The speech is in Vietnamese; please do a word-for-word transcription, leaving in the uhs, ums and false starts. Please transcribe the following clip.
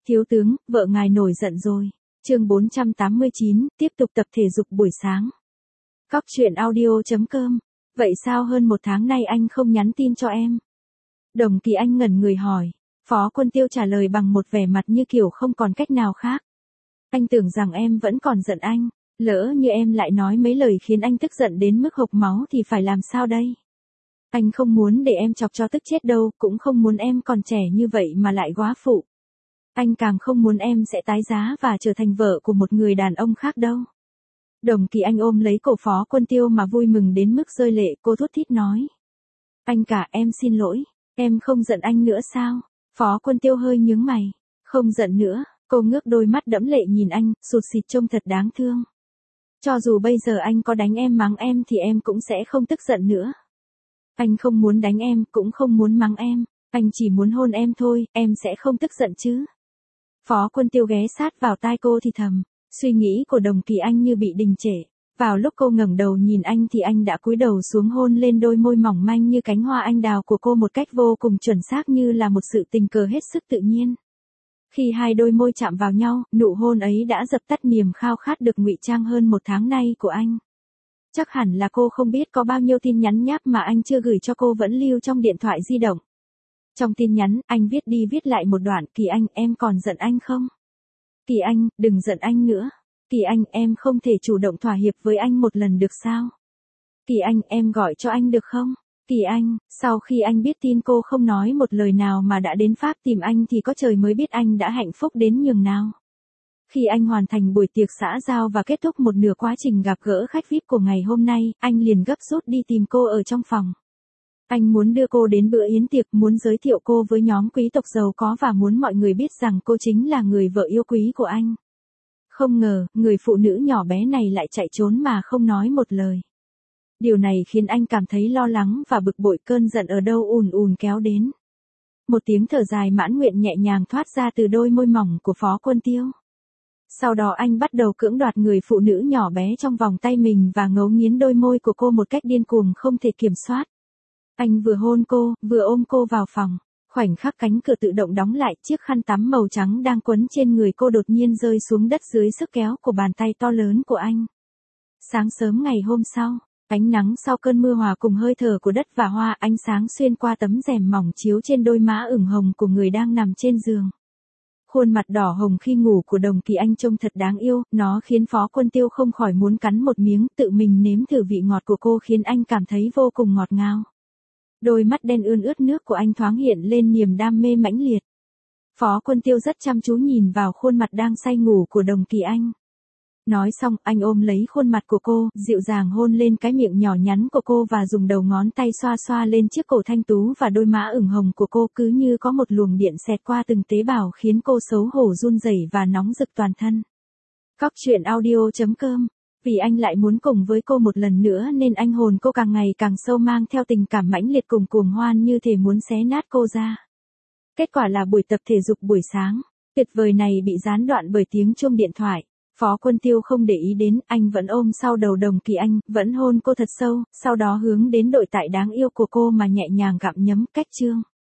Thiếu tướng, vợ ngài nổi giận rồi. Chương bốn trăm tám mươi chín, tiếp tục tập thể dục buổi sáng. Cóc truyện audio chấm com. Vậy sao hơn một tháng nay anh không nhắn tin cho em? Đồng Kỳ Anh ngẩn người hỏi. Phó Quân Tiêu trả lời bằng một vẻ mặt như kiểu không còn cách nào khác. Anh tưởng rằng em vẫn còn giận anh. Lỡ như em lại nói mấy lời khiến anh tức giận đến mức hộc máu thì phải làm sao đây? Anh không muốn để em chọc cho tức chết đâu, cũng không muốn em còn trẻ như vậy mà lại góa phụ. Anh càng không muốn em sẽ tái giá và trở thành vợ của một người đàn ông khác đâu. Đồng Kỳ Anh ôm lấy cổ Phó Quân Tiêu mà vui mừng đến mức rơi lệ, cô thút thít nói. Anh cả, em xin lỗi, em không giận anh nữa sao? Phó Quân Tiêu hơi nhướng mày. Không giận nữa, cô ngước đôi mắt đẫm lệ nhìn anh, sụt sịt trông thật đáng thương. Cho dù bây giờ anh có đánh em mắng em thì em cũng sẽ không tức giận nữa. Anh không muốn đánh em, cũng không muốn mắng em, anh chỉ muốn hôn em thôi, em sẽ không tức giận chứ. Phó Quân Tiêu ghé sát vào tai cô thì thầm, suy nghĩ của Đồng Kỳ Anh như bị đình trệ. Vào lúc cô ngẩng đầu nhìn anh thì anh đã cúi đầu xuống hôn lên đôi môi mỏng manh như cánh hoa anh đào của cô một cách vô cùng chuẩn xác, như là một sự tình cờ hết sức tự nhiên. Khi hai đôi môi chạm vào nhau, nụ hôn ấy đã dập tắt niềm khao khát được ngụy trang hơn một tháng nay của anh. Chắc hẳn là cô không biết có bao nhiêu tin nhắn nháp mà anh chưa gửi cho cô vẫn lưu trong điện thoại di động. Trong tin nhắn, anh viết đi viết lại một đoạn, Kỳ Anh, em còn giận anh không? Kỳ Anh, đừng giận anh nữa. Kỳ Anh, em không thể chủ động thỏa hiệp với anh một lần được sao? Kỳ Anh, em gọi cho anh được không? Kỳ Anh, sau khi anh biết tin cô không nói một lời nào mà đã đến Pháp tìm anh thì có trời mới biết anh đã hạnh phúc đến nhường nào. Khi anh hoàn thành buổi tiệc xã giao và kết thúc một nửa quá trình gặp gỡ khách vi ai pi của ngày hôm nay, anh liền gấp rút đi tìm cô ở trong phòng. Anh muốn đưa cô đến bữa yến tiệc, muốn giới thiệu cô với nhóm quý tộc giàu có và muốn mọi người biết rằng cô chính là người vợ yêu quý của anh. Không ngờ, người phụ nữ nhỏ bé này lại chạy trốn mà không nói một lời. Điều này khiến anh cảm thấy lo lắng và bực bội, cơn giận ở đâu ùn ùn kéo đến. Một tiếng thở dài mãn nguyện nhẹ nhàng thoát ra từ đôi môi mỏng của Phó Quân Tiêu. Sau đó anh bắt đầu cưỡng đoạt người phụ nữ nhỏ bé trong vòng tay mình và ngấu nghiến đôi môi của cô một cách điên cuồng không thể kiểm soát. Anh vừa hôn cô, vừa ôm cô vào phòng. Khoảnh khắc cánh cửa tự động đóng lại, chiếc khăn tắm màu trắng đang quấn trên người cô đột nhiên rơi xuống đất dưới sức kéo của bàn tay to lớn của anh. Sáng sớm ngày hôm sau, ánh nắng sau cơn mưa hòa cùng hơi thở của đất và hoa ánh sáng xuyên qua tấm rèm mỏng chiếu trên đôi má ửng hồng của người đang nằm trên giường. Khuôn mặt đỏ hồng khi ngủ của Đồng Kỳ Anh trông thật đáng yêu, nó khiến Phó Quân Tiêu không khỏi muốn cắn một miếng, tự mình nếm thử vị ngọt của cô khiến anh cảm thấy vô cùng ngọt ngào. Đôi mắt đen ươn ướt nước của anh thoáng hiện lên niềm đam mê mãnh liệt. Phó Quân Tiêu rất chăm chú nhìn vào khuôn mặt đang say ngủ của Đồng Kỳ Anh. Nói xong, anh ôm lấy khuôn mặt của cô, dịu dàng hôn lên cái miệng nhỏ nhắn của cô và dùng đầu ngón tay xoa xoa lên chiếc cổ thanh tú và đôi má ửng hồng của cô, cứ như có một luồng điện xẹt qua từng tế bào khiến cô xấu hổ run rẩy và nóng rực toàn thân. Cóc truyện audio chấm com. Vì anh lại muốn cùng với cô một lần nữa nên anh hồn cô càng ngày càng sâu, mang theo tình cảm mãnh liệt cùng cuồng hoan như thể muốn xé nát cô ra. Kết quả là buổi tập thể dục buổi sáng tuyệt vời này bị gián đoạn bởi tiếng chuông điện thoại. Phó Quân Tiêu không để ý đến, anh vẫn ôm sau đầu Đồng Kỳ Anh, vẫn hôn cô thật sâu, sau đó hướng đến đội tại đáng yêu của cô mà nhẹ nhàng gặm nhấm. Cách chương